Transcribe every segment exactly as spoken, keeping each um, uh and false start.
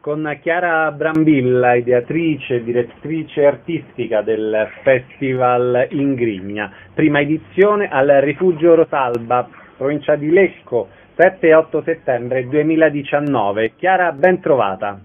con Chiara Brambilla, ideatrice e direttrice artistica del Festival Ingrigna, prima edizione al Rifugio Rosalba, provincia di Lecco, sette e otto settembre duemiladiciannove. Chiara, ben trovata.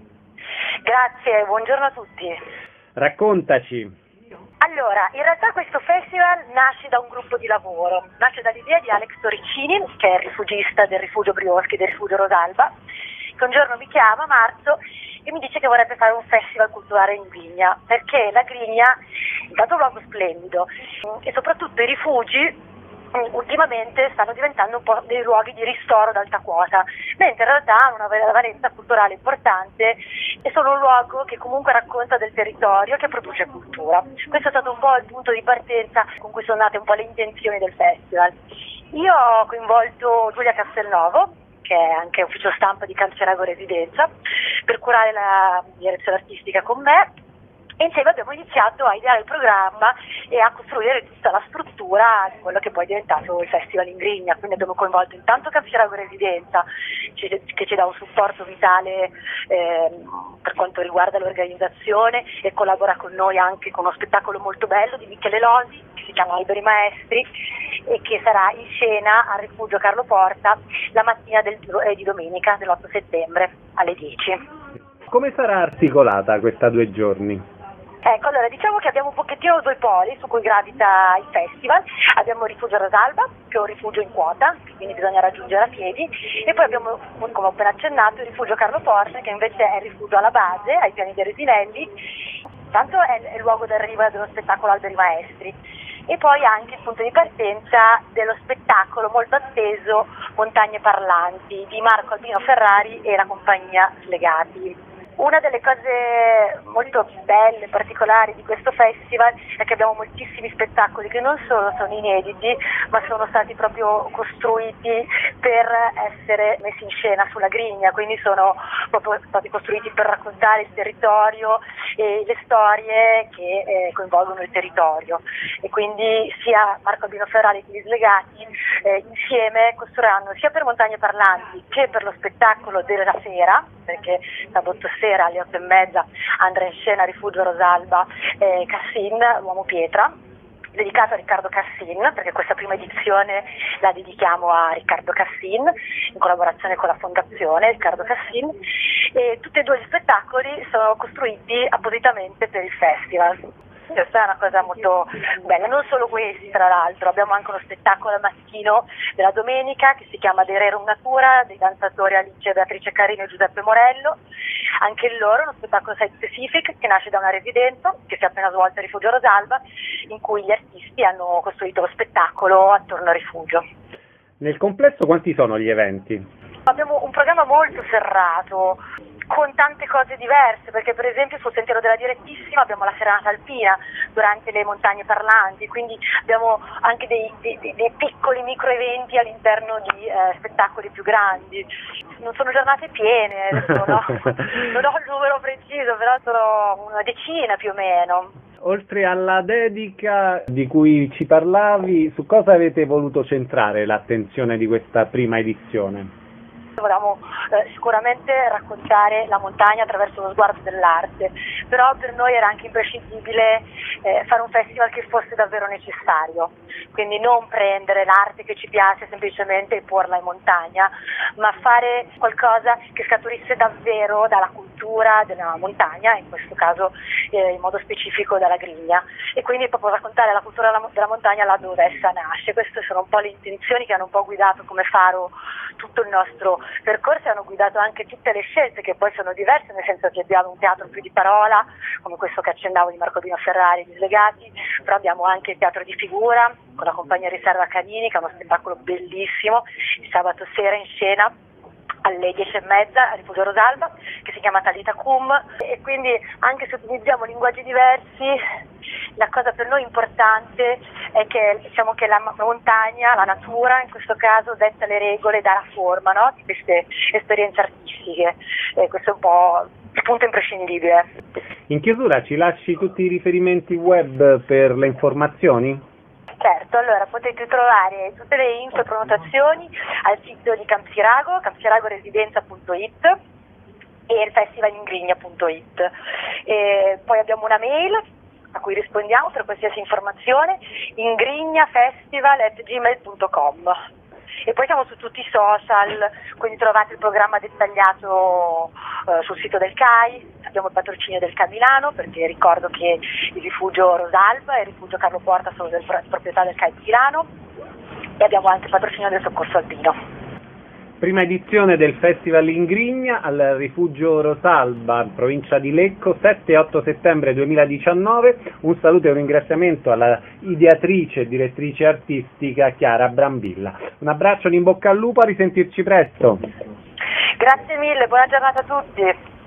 Grazie, buongiorno a tutti. Raccontaci. Allora, in realtà questo festival nasce da un gruppo di lavoro, nasce dall'idea di Alex Torricini, che è il rifugista del Rifugio Brioschi, del Rifugio Rosalba, che un giorno mi chiama, a marzo, e mi dice che vorrebbe fare un festival culturale in Grigna, perché la Grigna intanto è un luogo splendido e soprattutto i rifugi ultimamente stanno diventando un po' dei luoghi di ristoro ad alta quota, mentre in realtà hanno una valenza culturale importante e sono un luogo che comunque racconta del territorio, che produce cultura. Questo è stato un po' il punto di partenza con cui sono nate un po' le intenzioni del festival. Io ho coinvolto Giulia Castelnovo, che è anche ufficio stampa di Canzerago Residenza, per curare la direzione artistica con me. E insieme abbiamo iniziato a ideare il programma e a costruire tutta la struttura di quello che poi è diventato il Festival Ingrigna. Quindi abbiamo coinvolto intanto Canzerago Residenza, che ci dà un supporto vitale eh, per quanto riguarda l'organizzazione, e collabora con noi anche con uno spettacolo molto bello di Michele Losi, che si chiama Alberi Maestri, e che sarà in scena al Rifugio Carlo Porta la mattina del, eh, di domenica dell'otto settembre alle dieci. Come sarà articolata questa due giorni? Ecco, allora diciamo che abbiamo un pochettino due poli su cui gravita il festival. Abbiamo il Rifugio Rosalba, che è un rifugio in quota, quindi bisogna raggiungere a piedi, e poi abbiamo, come ho appena accennato, il Rifugio Carlo Porta, che invece è il rifugio alla base, ai piani dei Resinelli. Tanto è, è il luogo d'arrivo dello spettacolo Alberi Maestri. E poi anche il punto di partenza dello spettacolo molto atteso Montagne Parlanti di Marco Albino Ferrari e la compagnia Slegati. Una delle cose molto belle, particolari di questo festival è che abbiamo moltissimi spettacoli che non solo sono inediti, ma sono stati proprio costruiti per essere messi in scena sulla Grigna, quindi sono proprio stati costruiti per raccontare il territorio e le storie che eh, coinvolgono il territorio. E quindi sia Marco Albino Ferrari che gli Slegati eh, insieme costruiranno sia per Montagne Parlanti che per lo spettacolo della sera, perché sabato sera alle otto e mezza andrà in scena Rifugio Rosalba eh, Cassin, l'uomo pietra, dedicato a Riccardo Cassin, perché questa prima edizione la dedichiamo a Riccardo Cassin in collaborazione con la fondazione Riccardo Cassin, e tutti e due gli spettacoli sono costruiti appositamente per il festival. Questa è una cosa molto bella. Non solo questi, tra l'altro, abbiamo anche uno spettacolo al mattino della domenica che si chiama De Rerum Natura, dei danzatori Alice, Beatrice Carino e Giuseppe Morello. Anche loro uno spettacolo site specific che nasce da una residenza che si è appena svolta a Rifugio Rosalba, in cui gli artisti hanno costruito lo spettacolo attorno al rifugio. Nel complesso quanti sono gli eventi? Abbiamo un programma molto serrato, con tante cose diverse, perché per esempio sul Sentiero della Direttissima abbiamo la Serenata Alpina durante le Montagne Parlanti, quindi abbiamo anche dei, dei, dei piccoli micro eventi all'interno di eh, spettacoli più grandi. Non sono giornate piene, adesso, no? Non ho il numero preciso, però sono una decina più o meno. Oltre alla dedica di cui ci parlavi, su cosa avete voluto centrare l'attenzione di questa prima edizione? Volevamo eh, sicuramente raccontare la montagna attraverso lo sguardo dell'arte, però per noi era anche imprescindibile eh, fare un festival che fosse davvero necessario, quindi non prendere l'arte che ci piace semplicemente e porla in montagna, ma fare qualcosa che scaturisse davvero dalla cultura della montagna, in questo caso eh, in modo specifico dalla Grigna, e quindi proprio raccontare la cultura della, della montagna là dove essa nasce. Queste sono un po' le intenzioni che hanno un po' guidato come faro tutto il nostro percorso, e hanno guidato anche tutte le scelte, che poi sono diverse, nel senso che abbiamo un teatro più di parola, come questo che accennavo di Marco Albino Ferrari e gli Slegati, però abbiamo anche il teatro di figura con la compagnia Riserva Canini, che è uno spettacolo bellissimo, il sabato sera in scena alle dieci e mezza a Rifugio Rosalba, che si chiama Talita Cum, e quindi anche se utilizziamo linguaggi diversi, la cosa per noi importante è che diciamo che la montagna, la natura in questo caso, detta le regole, dà la forma, no, di queste esperienze artistiche, e questo è un po' il punto imprescindibile. In chiusura ci lasci tutti i riferimenti web per le informazioni? Certo, allora potete trovare tutte le info e prenotazioni al sito di Campsirago, campsiragoresidenza punto it, e il festivalingrigna punto it. E poi abbiamo una mail a cui rispondiamo per qualsiasi informazione, ingrignafestival at gmail punto com. E poi siamo su tutti i social, quindi trovate il programma dettagliato eh, sul sito del C A I, abbiamo il patrocinio del C A I Milano, perché ricordo che il rifugio Rosalba e il rifugio Carlo Porta sono del, proprietà del C A I di Milano, e abbiamo anche il patrocinio del Soccorso Alpino. Prima edizione del Festival Ingrigna al rifugio Rosalba, provincia di Lecco, sette e otto settembre duemiladiciannove. Un saluto e un ringraziamento alla ideatrice e direttrice artistica Chiara Brambilla. Un abbraccio, un in bocca al lupo, a risentirci presto. Grazie mille, buona giornata a tutti.